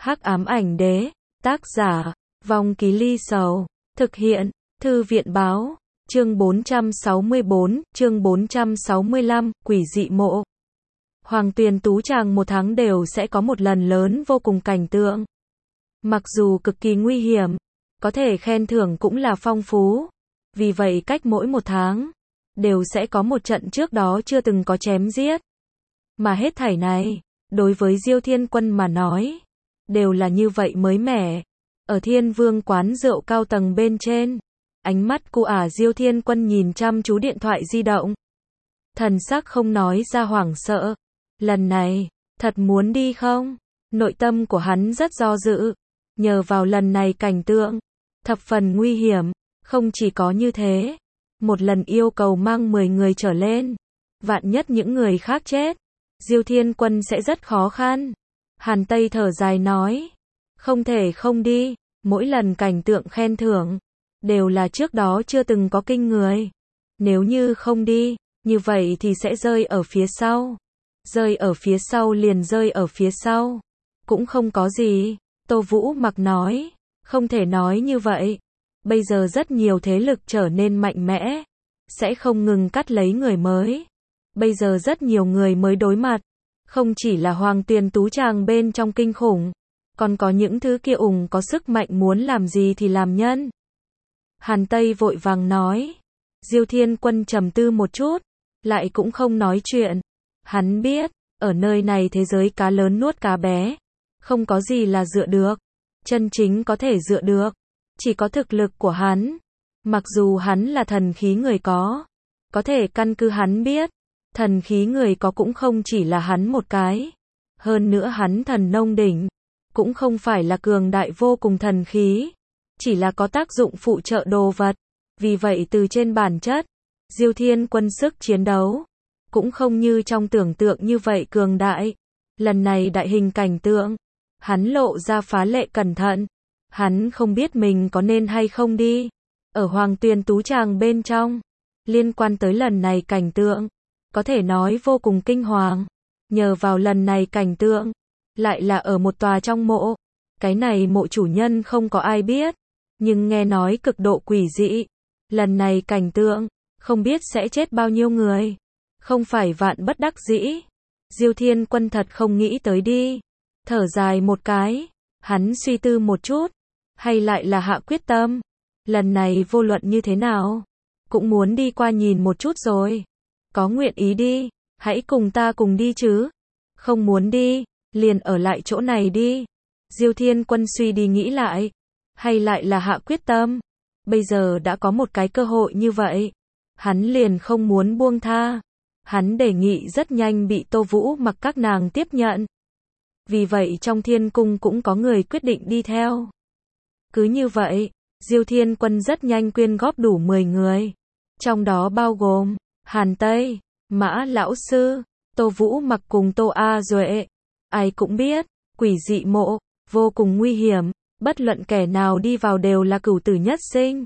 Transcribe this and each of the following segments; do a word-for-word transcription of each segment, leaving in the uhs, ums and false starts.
Hắc ám ảnh đế, tác giả, Vong Ký Ly Sầu, thực hiện, Thư viện báo, chương bốn trăm sáu mươi bốn, chương bốn trăm sáu mươi lăm, quỷ dị mộ. Hoàng Tuyền Tú Tràng một tháng đều sẽ có một lần lớn vô cùng cảnh tượng. Mặc dù cực kỳ nguy hiểm, có thể khen thưởng cũng là phong phú. Vì vậy cách mỗi một tháng, đều sẽ có một trận trước đó chưa từng có chém giết. Mà hết thảy này, đối với Diêu Thiên Quân mà nói, đều là như vậy mới mẻ. Ở Thiên Vương quán rượu cao tầng bên trên, ánh mắt cu ả Diêu Thiên Quân nhìn chăm chú điện thoại di động. Thần sắc không nói ra hoảng sợ. Lần này, thật muốn đi không? Nội tâm của hắn rất do dự. Nhờ vào lần này cảnh tượng, thập phần nguy hiểm. Không chỉ có như thế, một lần yêu cầu mang mười người trở lên. Vạn nhất những người khác chết, Diêu Thiên Quân sẽ rất khó khăn. Hàn Tây thở dài nói, không thể không đi, mỗi lần cảnh tượng khen thưởng, đều là trước đó chưa từng có kinh người. Nếu như không đi, như vậy thì sẽ rơi ở phía sau. Rơi ở phía sau liền rơi ở phía sau. Cũng không có gì, Tô Vũ Mặc nói, không thể nói như vậy. Bây giờ rất nhiều thế lực trở nên mạnh mẽ, sẽ không ngừng cắt lấy người mới. Bây giờ rất nhiều người mới đối mặt, không chỉ là Hoàng Tuyền Tú Tràng bên trong kinh khủng, còn có những thứ kia ủng có sức mạnh muốn làm gì thì làm nhân. Hàn Tây vội vàng nói. Diêu Thiên Quân trầm tư một chút, lại cũng không nói chuyện. Hắn biết, ở nơi này thế giới cá lớn nuốt cá bé, không có gì là dựa được. Chân chính có thể dựa được, chỉ có thực lực của hắn. Mặc dù hắn là thần khí người có, có thể căn cứ hắn biết, thần khí người có cũng không chỉ là hắn một cái. Hơn nữa hắn thần nông đỉnh, cũng không phải là cường đại vô cùng thần khí, chỉ là có tác dụng phụ trợ đồ vật. Vì vậy từ trên bản chất, Diêu Thiên Quân sức chiến đấu, cũng không như trong tưởng tượng như vậy cường đại. Lần này đại hình cảnh tượng, hắn lộ ra phá lệ cẩn thận. Hắn không biết mình có nên hay không đi. Ở Hoàng Tuyền Tú Tràng bên trong, liên quan tới lần này cảnh tượng, có thể nói vô cùng kinh hoàng. Nhờ vào lần này cảnh tượng, lại là ở một tòa trong mộ. Cái này mộ chủ nhân không có ai biết, nhưng nghe nói cực độ quỷ dị. Lần này cảnh tượng, không biết sẽ chết bao nhiêu người. Không phải vạn bất đắc dĩ, Diêu Thiên Quân thật không nghĩ tới đi. Thở dài một cái, hắn suy tư một chút, hay lại là hạ quyết tâm. Lần này vô luận như thế nào, cũng muốn đi qua nhìn một chút rồi. Có nguyện ý đi, hãy cùng ta cùng đi chứ. Không muốn đi, liền ở lại chỗ này đi. Diêu Thiên Quân suy đi nghĩ lại, hay lại là hạ quyết tâm. Bây giờ đã có một cái cơ hội như vậy, hắn liền không muốn buông tha. Hắn đề nghị rất nhanh bị Tô Vũ Mặc các nàng tiếp nhận. Vì vậy trong thiên cung cũng có người quyết định đi theo. Cứ như vậy, Diêu Thiên Quân rất nhanh quyên góp đủ mười người. Trong đó bao gồm Hàn Tây, Mã Lão Sư, Tô Vũ Mặc cùng Tô A Duệ. Ai cũng biết, quỷ dị mộ, vô cùng nguy hiểm, bất luận kẻ nào đi vào đều là cửu tử nhất sinh.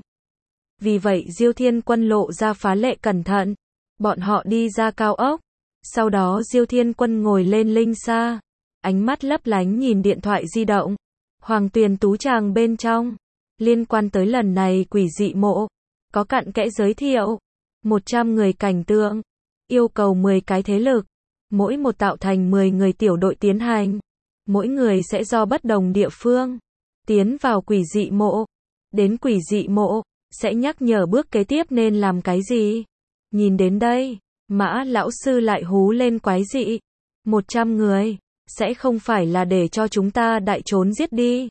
Vì vậy Diêu Thiên Quân lộ ra phá lệ cẩn thận. Bọn họ đi ra cao ốc. Sau đó Diêu Thiên Quân ngồi lên linh xa. Ánh mắt lấp lánh nhìn điện thoại di động. Hoàng Tuyền Tú Tràng bên trong. Liên quan tới lần này quỷ dị mộ. Có cặn kẽ giới thiệu. một trăm người cảnh tượng. Yêu cầu mười cái thế lực. Mỗi một tạo thành mười người tiểu đội tiến hành. Mỗi người sẽ do bất đồng địa phương tiến vào quỷ dị mộ. Đến quỷ dị mộ, sẽ nhắc nhở bước kế tiếp nên làm cái gì. Nhìn đến đây, Mã Lão Sư lại hú lên quái dị. một trăm người, sẽ không phải là để cho chúng ta đại trốn giết đi.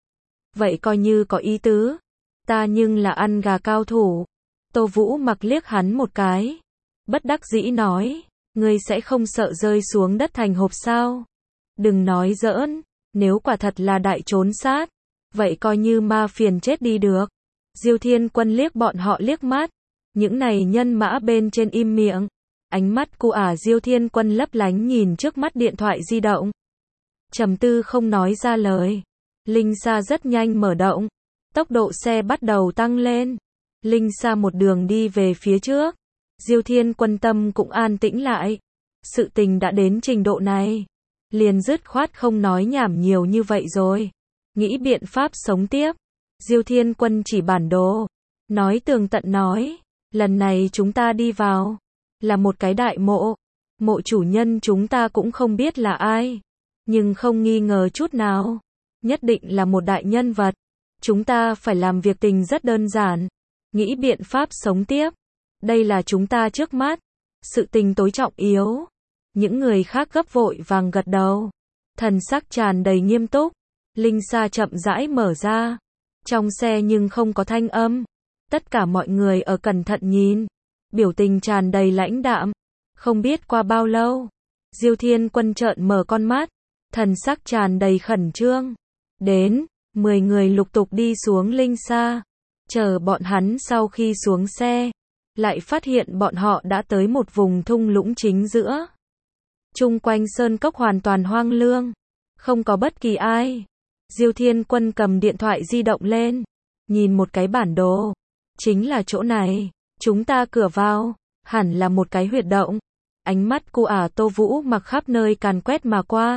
Vậy coi như có ý tứ. Ta nhưng là ăn gà cao thủ. Tô Vũ Mặc liếc hắn một cái. Bất đắc dĩ nói, ngươi sẽ không sợ rơi xuống đất thành hộp sao? Đừng nói giỡn, nếu quả thật là đại trốn sát, vậy coi như ma phiền chết đi được. Diêu Thiên Quân liếc bọn họ liếc mắt. Những này nhân mã bên trên im miệng. Ánh mắt cu ả Diêu Thiên Quân lấp lánh nhìn trước mắt điện thoại di động. Trầm tư không nói ra lời. Linh xa rất nhanh mở động. Tốc độ xe bắt đầu tăng lên. Linh xa một đường đi về phía trước. Diêu Thiên Quân tâm cũng an tĩnh lại. Sự tình đã đến trình độ này. liền dứt khoát không nói nhảm nhiều như vậy rồi. Nghĩ biện pháp sống tiếp. Diêu Thiên Quân chỉ bản đồ. Nói tường tận nói. Lần này chúng ta đi vào. Là một cái đại mộ. Mộ chủ nhân chúng ta cũng không biết là ai. Nhưng không nghi ngờ chút nào. Nhất định là một đại nhân vật. Chúng ta phải làm việc tình rất đơn giản. Nghĩ biện pháp sống tiếp. Đây là chúng ta trước mắt. Sự tình tối trọng yếu. Những người khác gấp vội vàng gật đầu. Thần sắc tràn đầy nghiêm túc. Linh xa chậm rãi mở ra. Trong xe nhưng không có thanh âm. Tất cả mọi người ở cẩn thận nhìn. Biểu tình tràn đầy lãnh đạm. Không biết qua bao lâu. Diêu Thiên Quân trợn mở con mắt. Thần sắc tràn đầy khẩn trương. Đến, mười người lục tục đi xuống linh xa. Chờ bọn hắn sau khi xuống xe. Lại phát hiện bọn họ đã tới một vùng thung lũng chính giữa. Chung quanh sơn cốc hoàn toàn hoang lương. Không có bất kỳ ai. Diêu Thiên Quân cầm điện thoại di động lên. Nhìn một cái bản đồ. Chính là chỗ này. Chúng ta cửa vào. Hẳn là một cái huyệt động. Ánh mắt cụ ả Tô Vũ mặc khắp nơi càn quét mà qua.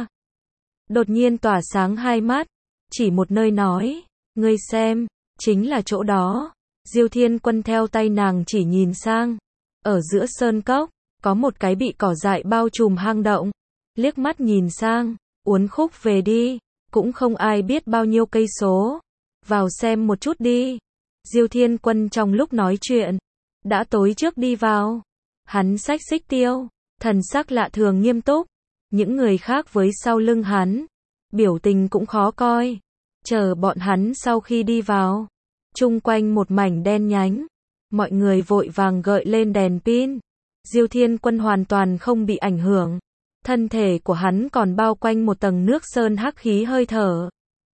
Đột nhiên tỏa sáng hai mắt. Chỉ một nơi nói. Ngươi xem. Chính là chỗ đó. Diêu Thiên Quân theo tay nàng chỉ nhìn sang. Ở giữa sơn cốc. Có một cái bị cỏ dại bao trùm hang động. Liếc mắt nhìn sang. Uốn khúc về đi. Cũng không ai biết bao nhiêu cây số. Vào xem một chút đi. Diêu Thiên Quân trong lúc nói chuyện. Đã tối trước đi vào. Hắn xách xích tiêu. Thần sắc lạ thường nghiêm túc. Những người khác với sau lưng hắn. Biểu tình cũng khó coi. Chờ bọn hắn sau khi đi vào. Chung quanh một mảnh đen nhánh. Mọi người vội vàng gợi lên đèn pin. Diêu Thiên Quân hoàn toàn không bị ảnh hưởng. Thân thể của hắn còn bao quanh một tầng nước sơn hắc khí hơi thở.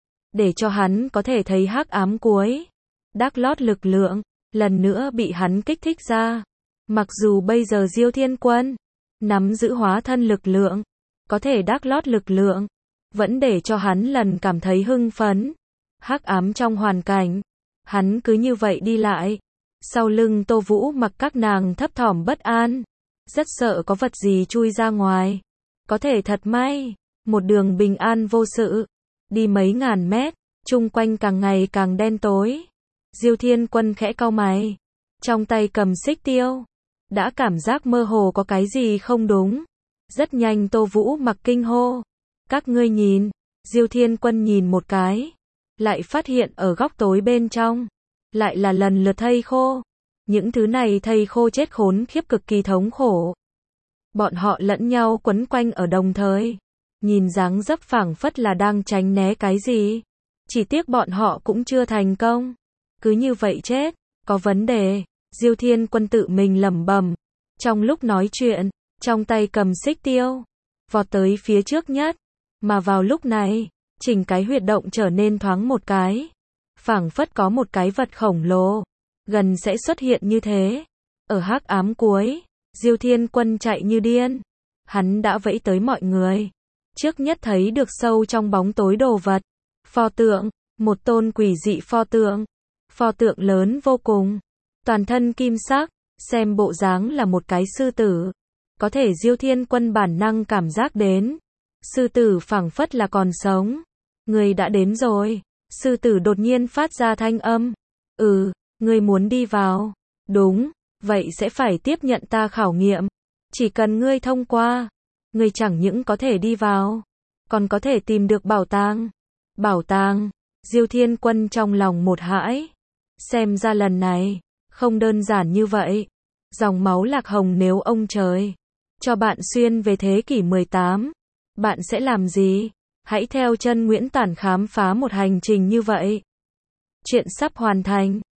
Để cho hắn có thể thấy hắc ám cuối. Đắc lót lực lượng. Lần nữa bị hắn kích thích ra. Mặc dù bây giờ Diêu Thiên Quân nắm giữ hóa thân lực lượng. Có thể đắc lót lực lượng. Vẫn để cho hắn lần cảm thấy hưng phấn. Hắc ám trong hoàn cảnh. Hắn cứ như vậy đi lại. Sau lưng Tô Vũ mặc các nàng thấp thỏm bất an. Rất sợ có vật gì chui ra ngoài. Có thể thật may. Một đường bình an vô sự. Đi mấy ngàn mét. Chung quanh càng ngày càng đen tối. Diêu Thiên Quân khẽ cau mày. Trong tay cầm xích tiêu. Đã cảm giác mơ hồ có cái gì không đúng. Rất nhanh Tô Vũ mặc kinh hô. Các ngươi nhìn. Diêu Thiên Quân nhìn một cái. Lại phát hiện ở góc tối bên trong. Lại là lần lượt thây khô. Những thứ này thây khô chết khốn khiếp cực kỳ thống khổ. Bọn họ lẫn nhau quấn quanh ở đồng thời. Nhìn dáng dấp phảng phất là đang tránh né cái gì. Chỉ tiếc bọn họ cũng chưa thành công. Cứ như vậy chết. Có vấn đề. Diêu Thiên Quân tự mình lẩm bẩm. Trong lúc nói chuyện. Trong tay cầm xích tiêu. Vọt tới phía trước nhất. Mà vào lúc này. Chỉnh cái huyệt động trở nên thoáng một cái. Phảng phất có một cái vật khổng lồ. Gần sẽ xuất hiện như thế. Ở hắc ám cuối. Diêu Thiên Quân chạy như điên. Hắn đã vẫy tới mọi người. Trước nhất thấy được sâu trong bóng tối đồ vật. Pho tượng. Một tôn quỷ dị pho tượng. Pho tượng lớn vô cùng. Toàn thân kim sắc. Xem bộ dáng là một cái sư tử. Có thể Diêu Thiên Quân bản năng cảm giác đến. Sư tử phảng phất là còn sống. Người đã đến rồi. Sư tử đột nhiên phát ra thanh âm. Ừ, ngươi muốn đi vào. Đúng, vậy sẽ phải tiếp nhận ta khảo nghiệm. Chỉ cần ngươi thông qua. Ngươi chẳng những có thể đi vào. Còn có thể tìm được bảo tàng. Bảo tàng. Diêu Thiên Quân trong lòng một hãi. Xem ra lần này. Không đơn giản như vậy. Dòng máu lạc hồng nếu ông trời. Cho bạn xuyên về thế kỷ mười tám. Bạn sẽ làm gì? Hãy theo chân Nguyễn Tản khám phá một hành trình như vậy. Chuyện sắp hoàn thành.